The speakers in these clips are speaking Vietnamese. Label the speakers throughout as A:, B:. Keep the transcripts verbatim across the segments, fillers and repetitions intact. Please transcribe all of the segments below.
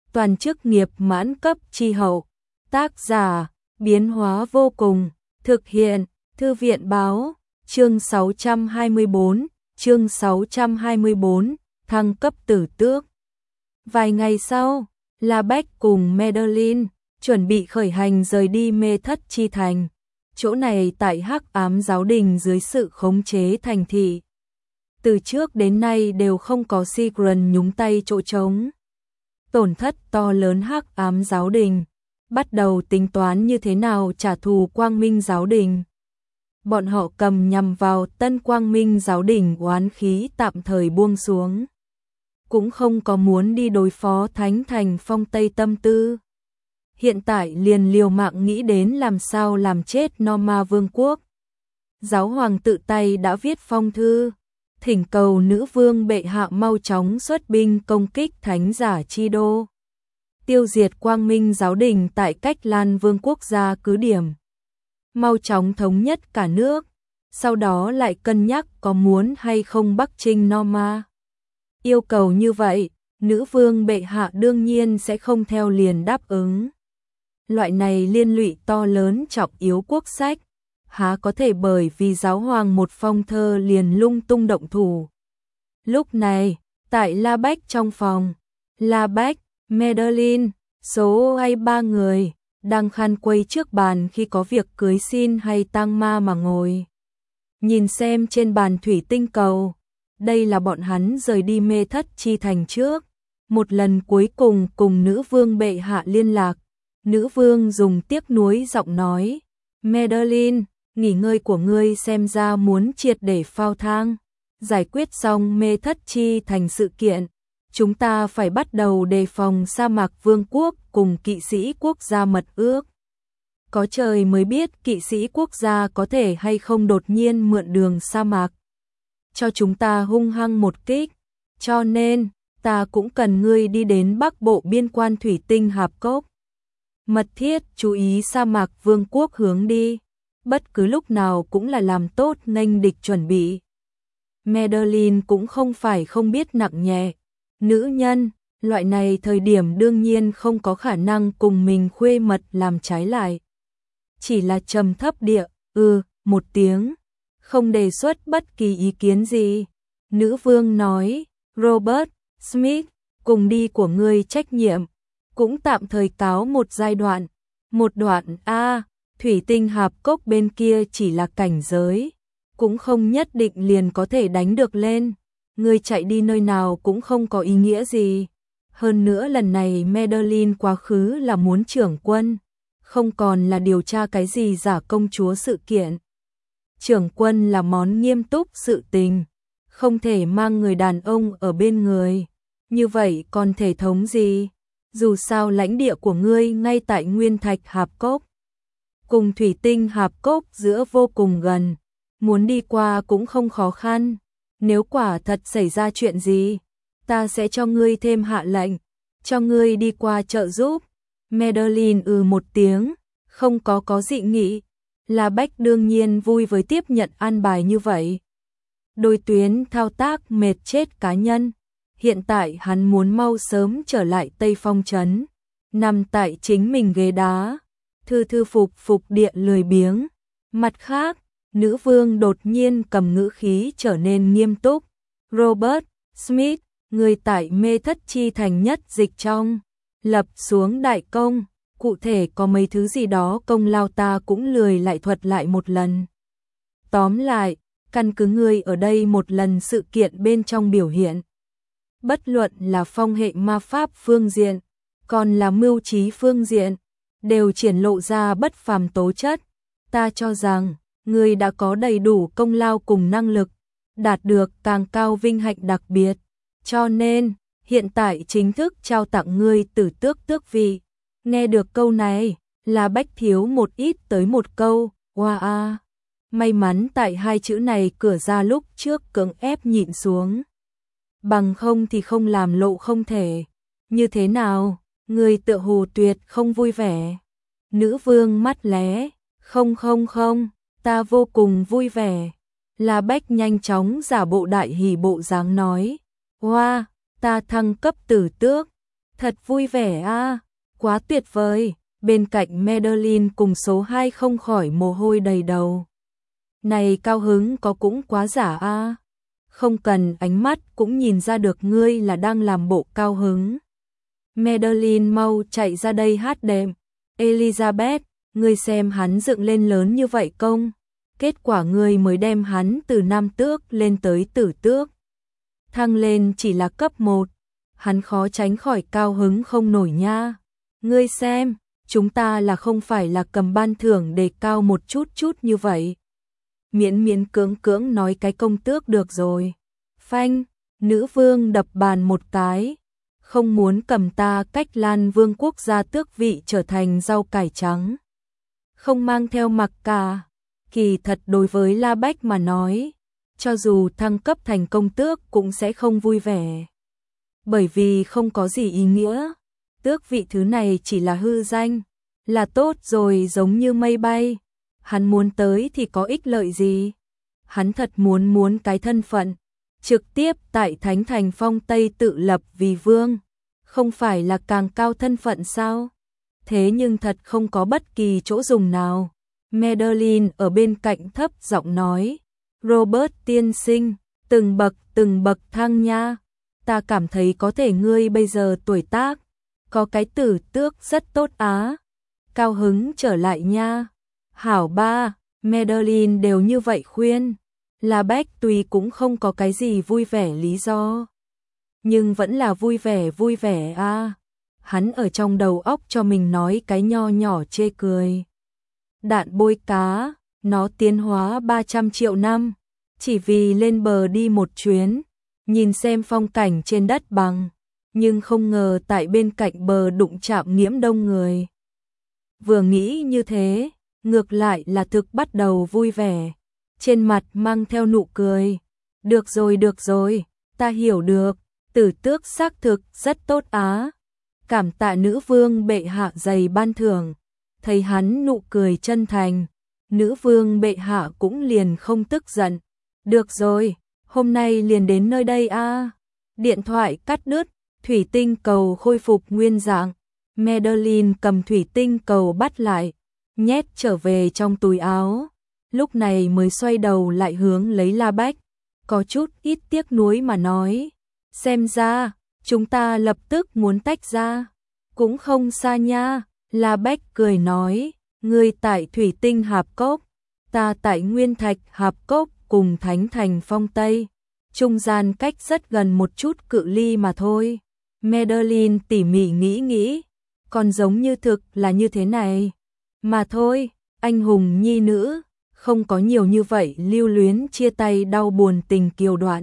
A: toàn chức nghiệp mãn cấp chi hậu. Tác giả, biến hóa vô cùng, thực hiện, Thư viện báo, chương sáu trăm hai mươi bốn, chương sáu trăm hai mươi bốn, thăng cấp tử tước. Vài ngày sau, La Bách cùng Madeline chuẩn bị khởi hành rời đi Mê Thất Chi Thành. Chỗ này tại Hắc Ám Giáo Đình dưới sự khống chế thành thị. Từ trước đến nay đều không có Sigrun nhúng tay chỗ trống. Tổn thất to lớn Hắc Ám Giáo Đình, bắt đầu tính toán như thế nào trả thù Quang Minh Giáo Đình. Bọn họ cầm nhằm vào Tân Quang Minh Giáo Đình oán khí tạm thời buông xuống. Cũng không có muốn đi đối phó Thánh Thành Phong Tây tâm tư. Hiện tại liền liều mạng nghĩ đến làm sao làm chết Norma Vương quốc. Giáo hoàng tự tay đã viết phong thư, thỉnh cầu nữ vương bệ hạ mau chóng xuất binh công kích thánh giả chi đô, tiêu diệt Quang Minh Giáo Đình tại Cách Lan Vương quốc gia cứ điểm, mau chóng thống nhất cả nước, sau đó lại cân nhắc có muốn hay không bắc chinh Norma. Yêu cầu như vậy, nữ vương bệ hạ đương nhiên sẽ không theo liền đáp ứng. Loại này liên lụy to lớn trọng yếu quốc sách, há có thể bởi vì giáo hoàng một phong thơ liền lung tung động thủ. Lúc này, tại La Bách trong phòng, La Bách, Madeline, số hay ba người, đang khăn quây trước bàn khi có việc cưới xin hay tang ma mà ngồi. Nhìn xem trên bàn thủy tinh cầu, đây là bọn hắn rời đi Mê Thất Chi Thành trước. Một lần cuối cùng cùng nữ vương bệ hạ liên lạc. Nữ vương dùng tiếc nuối giọng nói, Madeline, nghỉ ngơi của ngươi xem ra muốn triệt để phao thang. Giải quyết xong Mê Thất Chi Thành sự kiện, chúng ta phải bắt đầu đề phòng sa mạc vương quốc cùng kỵ sĩ quốc gia mật ước. Có trời mới biết kỵ sĩ quốc gia có thể hay không đột nhiên mượn đường sa mạc cho chúng ta hung hăng một kích, cho nên ta cũng cần ngươi đi đến bắc bộ biên quan thủy tinh Hạp Cốc. Mật thiết chú ý sa mạc vương quốc hướng đi, bất cứ lúc nào cũng là làm tốt nghênh địch chuẩn bị. Madeline cũng không phải không biết nặng nhẹ, nữ nhân, loại này thời điểm đương nhiên không có khả năng cùng mình khuê mật làm trái lại. Chỉ là trầm thấp địa, ừ, một tiếng, không đề xuất bất kỳ ý kiến gì. Nữ vương nói, Robert, Smith, cùng đi của ngươi trách nhiệm, cũng tạm thời cáo một giai đoạn. Một đoạn A, thủy tinh Hạp Cốc bên kia chỉ là cảnh giới, cũng không nhất định liền có thể đánh được lên. Ngươi chạy đi nơi nào cũng không có ý nghĩa gì. Hơn nữa lần này Madeline quá khứ là muốn trưởng quân, không còn là điều tra cái gì giả công chúa sự kiện. Trưởng quân là món nghiêm túc sự tình, không thể mang người đàn ông ở bên người. Như vậy còn thể thống gì? Dù sao lãnh địa của ngươi ngay tại Nguyên Thạch Hạp Cốc, cùng thủy tinh Hạp Cốc giữa vô cùng gần, muốn đi qua cũng không khó khăn. Nếu quả thật xảy ra chuyện gì, ta sẽ cho ngươi thêm hạ lệnh, cho ngươi đi qua trợ giúp. Madeline ừ một tiếng, không có có dị nghị. La Bách đương nhiên vui với tiếp nhận an bài như vậy. Đôi tuyến thao tác mệt chết cá nhân. Hiện tại hắn muốn mau sớm trở lại Tây Phong Trấn, nằm tại chính mình ghế đá, thư thư phục phục địa lười biếng. Mặt khác, nữ vương đột nhiên cầm ngữ khí trở nên nghiêm túc. Robert, Smith, người tại Mê Thất Chi Thành nhất dịch trong, lập xuống đại công, cụ thể có mấy thứ gì đó công lao ta cũng lười lại thuật lại một lần. Tóm lại, căn cứ ngươi ở đây một lần sự kiện bên trong biểu hiện. Bất luận là phong hệ ma pháp phương diện, còn là mưu trí phương diện, đều triển lộ ra bất phàm tố chất. Ta cho rằng, ngươi đã có đầy đủ công lao cùng năng lực, đạt được càng cao vinh hạnh đặc biệt. Cho nên, hiện tại chính thức trao tặng ngươi tử tước tước vị. Nghe được câu này, là Bách thiếu một ít tới một câu, wow. May mắn tại hai chữ này cửa ra lúc trước cưỡng ép nhịn xuống. Bằng không thì không làm lộ không thể. Như thế nào, người tựa hồ tuyệt không vui vẻ. Nữ vương mắt lé, không không không, ta vô cùng vui vẻ. La Bách nhanh chóng giả bộ đại hỉ bộ dáng nói, hoa, ta thăng cấp tử tước, Thật vui vẻ a, quá tuyệt vời. Bên cạnh Madeline cùng số hai không khỏi mồ hôi đầy đầu. Này cao hứng có cũng quá giả a. Không cần ánh mắt cũng nhìn ra được ngươi là đang làm bộ cao hứng. Madeline mau chạy ra đây hát đệm. Elizabeth, ngươi xem hắn dựng lên lớn như vậy công. Kết quả ngươi mới đem hắn từ nam tước lên tới tử tước. Thăng lên chỉ là cấp một. Hắn khó tránh khỏi cao hứng không nổi nha. Ngươi xem, chúng ta là không phải là cầm ban thưởng đề cao một chút chút như vậy. Miễn miễn cưỡng cưỡng nói cái công tước được rồi. Phanh, nữ vương đập bàn một cái. Không muốn cầm ta cách Lan vương quốc gia tước vị trở thành rau cải trắng. Không mang theo mặc cả. Kỳ thật đối với La Bách mà nói, cho dù thăng cấp thành công tước cũng sẽ không vui vẻ. Bởi vì không có gì ý nghĩa. Tước vị thứ này chỉ là hư danh, là tốt rồi giống như mây bay. Hắn muốn tới thì có ích lợi gì? Hắn thật muốn muốn cái thân phận, trực tiếp tại Thánh Thành Phong Tây tự lập vì vương. Không phải là càng cao thân phận sao? Thế nhưng thật không có bất kỳ chỗ dùng nào. Madeline ở bên cạnh thấp giọng nói, Robert tiên sinh, từng bậc từng bậc thang nha. Ta cảm thấy có thể ngươi bây giờ tuổi tác, có cái tử tước rất tốt á. Cao hứng trở lại nha. Hảo ba, Madeline đều như vậy khuyên. La Bách tuy cũng không có cái gì vui vẻ lý do, nhưng vẫn là vui vẻ vui vẻ a. Hắn ở trong đầu óc cho mình nói cái nho nhỏ chê cười. Đạn bôi cá, nó tiến hóa ba trăm triệu năm, chỉ vì lên bờ đi một chuyến, nhìn xem phong cảnh trên đất bằng, nhưng không ngờ tại bên cạnh bờ đụng chạm nghiễm đông người. Vừa nghĩ như thế, ngược lại là thực bắt đầu vui vẻ, trên mặt mang theo nụ cười. Được rồi được rồi, ta hiểu được, tử tước xác thực rất tốt á. Cảm tạ nữ vương bệ hạ dày ban thưởng. Thấy hắn nụ cười chân thành, nữ vương bệ hạ cũng liền không tức giận. Được rồi, hôm nay liền đến nơi đây a. Điện thoại cắt đứt, thủy tinh cầu khôi phục nguyên dạng. Madeline cầm thủy tinh cầu bắt lại, nhét trở về trong túi áo. Lúc này mới xoay đầu lại hướng lấy La Bách, có chút ít tiếc nuối mà nói, xem ra chúng ta lập tức muốn tách ra, cũng không xa nha. La Bách cười nói, ngươi tại thủy tinh hạp cốc, ta tại nguyên thạch hạp cốc cùng Thánh Thành Phong Tây, trung gian cách rất gần một chút cự ly mà thôi. Madeline tỉ mỉ nghĩ nghĩ, còn giống như thực là như thế này mà thôi. Anh hùng nhi nữ không có nhiều như vậy lưu luyến chia tay đau buồn tình kiều đoạn.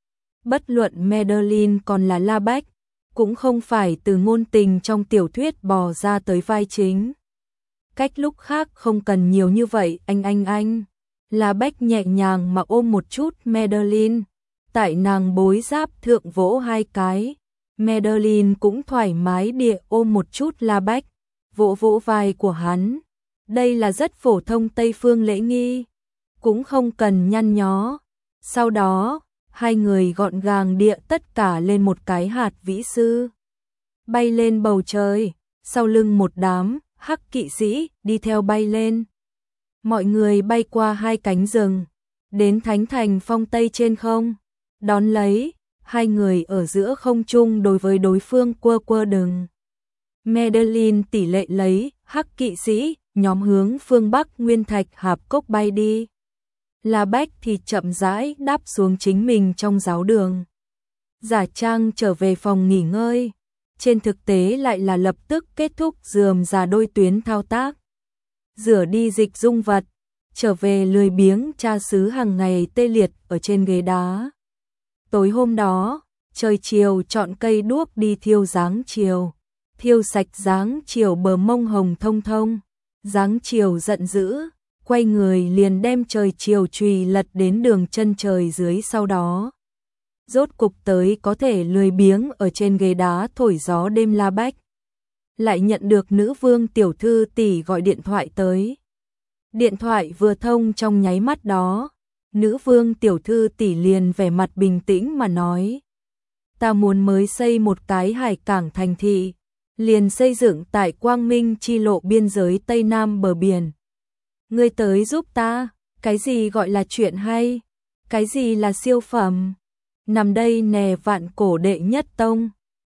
A: Bất luận Madeline còn là La Bách, cũng không phải từ ngôn tình trong tiểu thuyết bò ra tới vai chính. Cách lúc khác không cần nhiều như vậy anh anh anh. La Bách nhẹ nhàng mà ôm một chút Madeline, tại nàng bối giáp thượng vỗ hai cái. Madeline cũng thoải mái địa ôm một chút La Bách, vỗ vỗ vai của hắn. Đây là rất phổ thông Tây phương lễ nghi, cũng không cần nhăn nhó. Sau đó, hai người gọn gàng địa tất cả lên một cái hạt vĩ sư, bay lên bầu trời, sau lưng một đám hắc kỵ sĩ đi theo bay lên. Mọi người bay qua hai cánh rừng, đến Thánh Thành Phong Tây trên không, đón lấy, hai người ở giữa không trung đối với đối phương quơ quơ đừng. Madeline tỷ lệ lấy hắc kỵ sĩ, nhóm hướng phương Bắc Nguyên Thạch hạp cốc bay đi. La Bách thì chậm rãi đáp xuống chính mình trong giáo đường. Giả trang trở về phòng nghỉ ngơi, trên thực tế lại là lập tức kết thúc rườm rà đôi tuyến thao tác. Rửa đi dịch dung vật, trở về lười biếng tra xứ hàng ngày tê liệt ở trên ghế đá. Tối hôm đó, trời chiều chọn cây đuốc đi thiêu dáng chiều, thiêu sạch dáng chiều bờ mông hồng thông thông. Dáng chiều giận dữ, quay người liền đem trời chiều chùy lật đến đường chân trời dưới, sau đó rốt cục tới có thể lười biếng ở trên ghế đá thổi gió đêm. La Bách lại nhận được nữ vương tiểu thư tỷ gọi điện thoại tới. Điện thoại vừa thông trong nháy mắt đó, nữ vương tiểu thư tỷ liền vẻ mặt bình tĩnh mà nói, ta muốn mới xây một cái hải cảng thành thị, liền xây dựng tại Quang Minh chi lộ biên giới Tây Nam bờ biển. Ngươi tới giúp ta, cái gì gọi là chuyện hay, cái gì là siêu phẩm, nằm đây nè vạn cổ đệ nhất tông.